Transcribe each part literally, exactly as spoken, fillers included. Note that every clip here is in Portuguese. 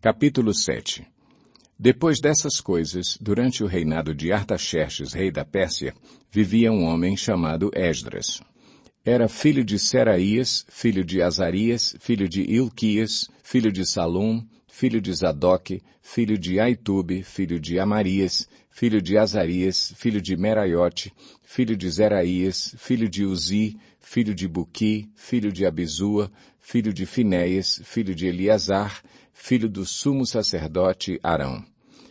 Capítulo sete. Depois dessas coisas, durante o reinado de Artaxerxes, rei da Pérsia, vivia um homem chamado Esdras. Era filho de Seraías, filho de Azarias, filho de Ilquias, filho de Salum, filho de Zadok, filho de Aitube, filho de Amarias, filho de Azarias, filho de Meraiote, filho de Zeraías, filho de Uzi, filho de Buqui, filho de Abizua, filho de Finéias, filho de Eleazar, filho do sumo sacerdote Arão.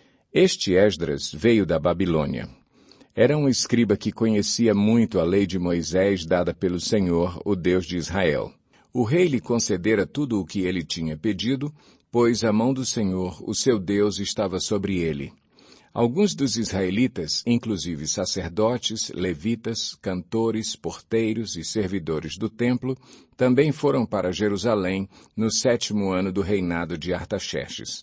Este Esdras veio da Babilônia. Era um escriba que conhecia muito a lei de Moisés dada pelo Senhor, o Deus de Israel. O rei lhe concedera tudo o que ele tinha pedido, pois a mão do Senhor, o seu Deus, estava sobre ele. Alguns dos israelitas, inclusive sacerdotes, levitas, cantores, porteiros e servidores do templo, também foram para Jerusalém no sétimo ano do reinado de Artaxerxes.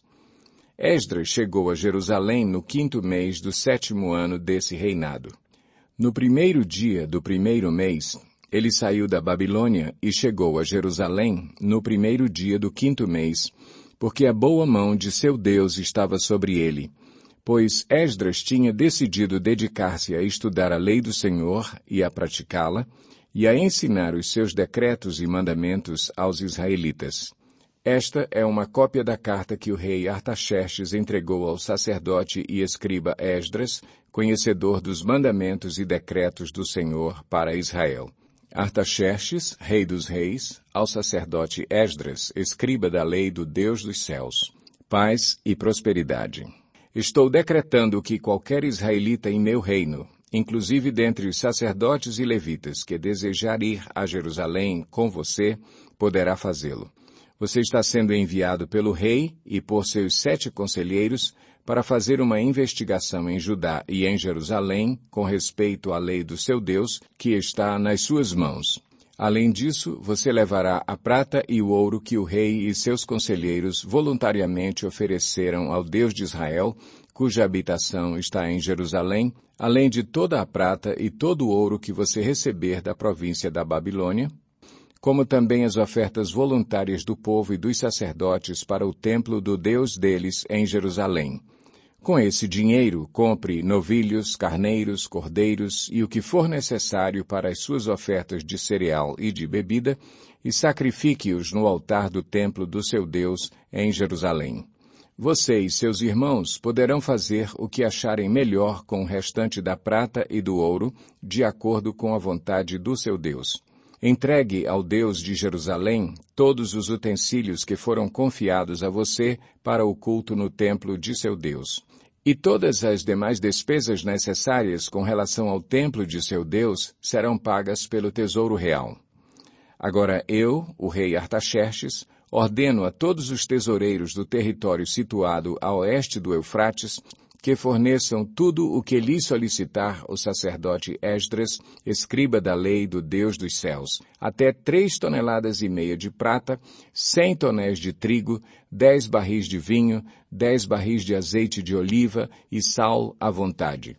Esdras chegou a Jerusalém no quinto mês do sétimo ano desse reinado. No primeiro dia do primeiro mês, ele saiu da Babilônia e chegou a Jerusalém no primeiro dia do quinto mês, porque a boa mão de seu Deus estava sobre ele, pois Esdras tinha decidido dedicar-se a estudar a lei do Senhor e a praticá-la, e a ensinar os seus decretos e mandamentos aos israelitas. Esta é uma cópia da carta que o rei Artaxerxes entregou ao sacerdote e escriba Esdras, conhecedor dos mandamentos e decretos do Senhor para Israel. Artaxerxes, rei dos reis, ao sacerdote Esdras, escriba da lei do Deus dos céus. Paz e prosperidade. Estou decretando que qualquer israelita em meu reino, inclusive dentre os sacerdotes e levitas que desejar ir a Jerusalém com você, poderá fazê-lo. Você está sendo enviado pelo rei e por seus sete conselheiros para fazer uma investigação em Judá e em Jerusalém com respeito à lei do seu Deus, que está nas suas mãos. Além disso, você levará a prata e o ouro que o rei e seus conselheiros voluntariamente ofereceram ao Deus de Israel, cuja habitação está em Jerusalém, além de toda a prata e todo o ouro que você receber da província da Babilônia, como também as ofertas voluntárias do povo e dos sacerdotes para o templo do Deus deles em Jerusalém. Com esse dinheiro, compre novilhos, carneiros, cordeiros e o que for necessário para as suas ofertas de cereal e de bebida, e sacrifique-os no altar do templo do seu Deus em Jerusalém. Você e seus irmãos poderão fazer o que acharem melhor com o restante da prata e do ouro, de acordo com a vontade do seu Deus. Entregue ao Deus de Jerusalém todos os utensílios que foram confiados a você para o culto no templo de seu Deus. E todas as demais despesas necessárias com relação ao templo de seu Deus serão pagas pelo tesouro real. Agora eu, o rei Artaxerxes, ordeno a todos os tesoureiros do território situado a oeste do Eufrates que forneçam tudo o que lhes solicitar o sacerdote Esdras, escriba da lei do Deus dos céus, até três toneladas e meia de prata, cem tonéis de trigo, dez barris de vinho, dez barris de azeite de oliva e sal à vontade.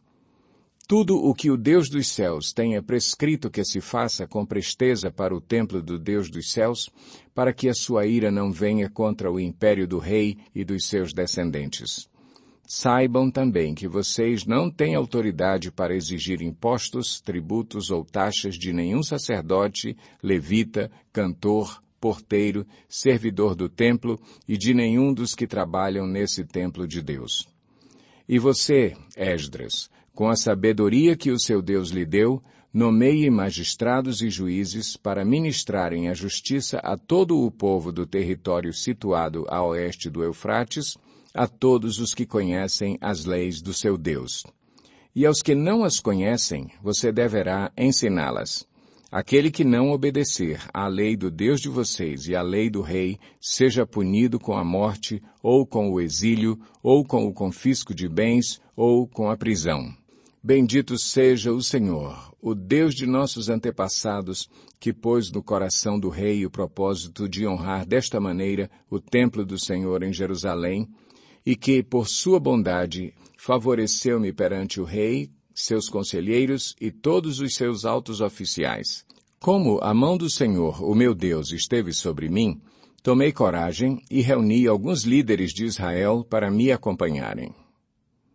Tudo o que o Deus dos céus tenha prescrito que se faça com presteza para o templo do Deus dos céus, para que a sua ira não venha contra o império do rei e dos seus descendentes. Saibam também que vocês não têm autoridade para exigir impostos, tributos ou taxas de nenhum sacerdote, levita, cantor, porteiro, servidor do templo e de nenhum dos que trabalham nesse templo de Deus. E você, Esdras, com a sabedoria que o seu Deus lhe deu, nomeie magistrados e juízes para ministrarem a justiça a todo o povo do território situado a oeste do Eufrates, a todos os que conhecem as leis do seu Deus. E aos que não as conhecem, você deverá ensiná-las. Aquele que não obedecer à lei do Deus de vocês e à lei do rei, seja punido com a morte, ou com o exílio, ou com o confisco de bens, ou com a prisão. Bendito seja o Senhor, o Deus de nossos antepassados, que pôs no coração do rei o propósito de honrar desta maneira o templo do Senhor em Jerusalém, e que, por sua bondade, favoreceu-me perante o rei, seus conselheiros e todos os seus altos oficiais. Como a mão do Senhor, o meu Deus, esteve sobre mim, tomei coragem e reuni alguns líderes de Israel para me acompanharem.